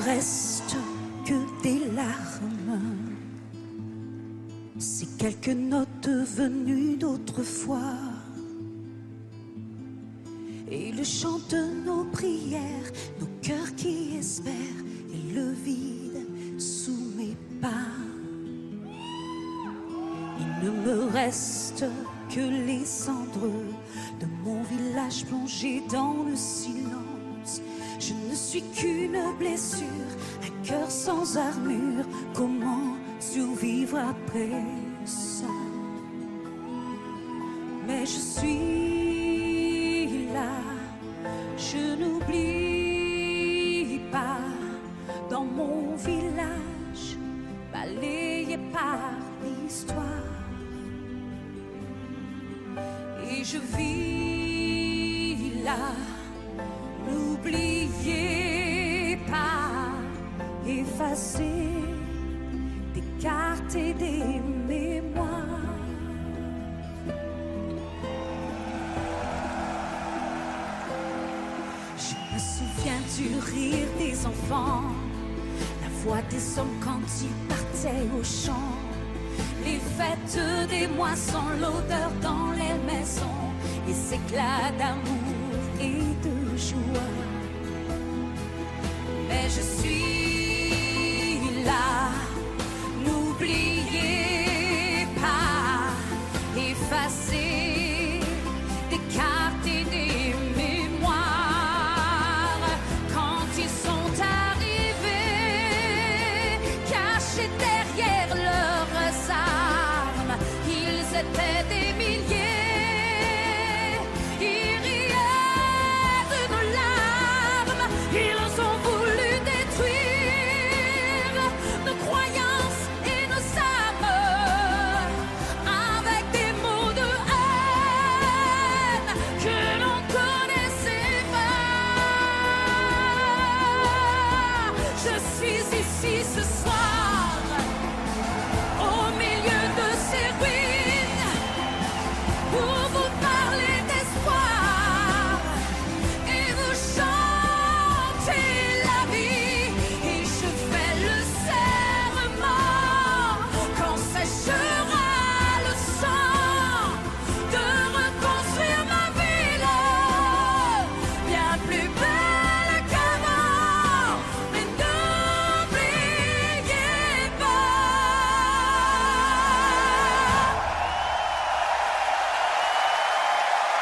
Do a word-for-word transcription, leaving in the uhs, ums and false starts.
reste que des larmes, ces quelques notes venues d'autrefois, et le chant de nos prières, nos cœurs qui espèrent, et le vide sous mes pas. Il ne me reste que les cendres de mon village plongé dans le silence. Je ne suis qu'une blessure, un cœur sans armure. Comment survivre après ça? Mais je suis là, je n'oublie pas. Dans mon village, balayé par l'histoire, et je vis là. N'oubliez pas, effacer des cartes et des mémoires. Je me souviens du rire des enfants, la voix des hommes quand ils partaient au champ, les fêtes des moissons, l'odeur dans les maisons, les éclats d'amour et de joie. Mais je suis là, n'oubliez pas, effacer des cartes et des mémoires. Quand ils sont arrivés, cachés derrière leurs armes, ils étaient des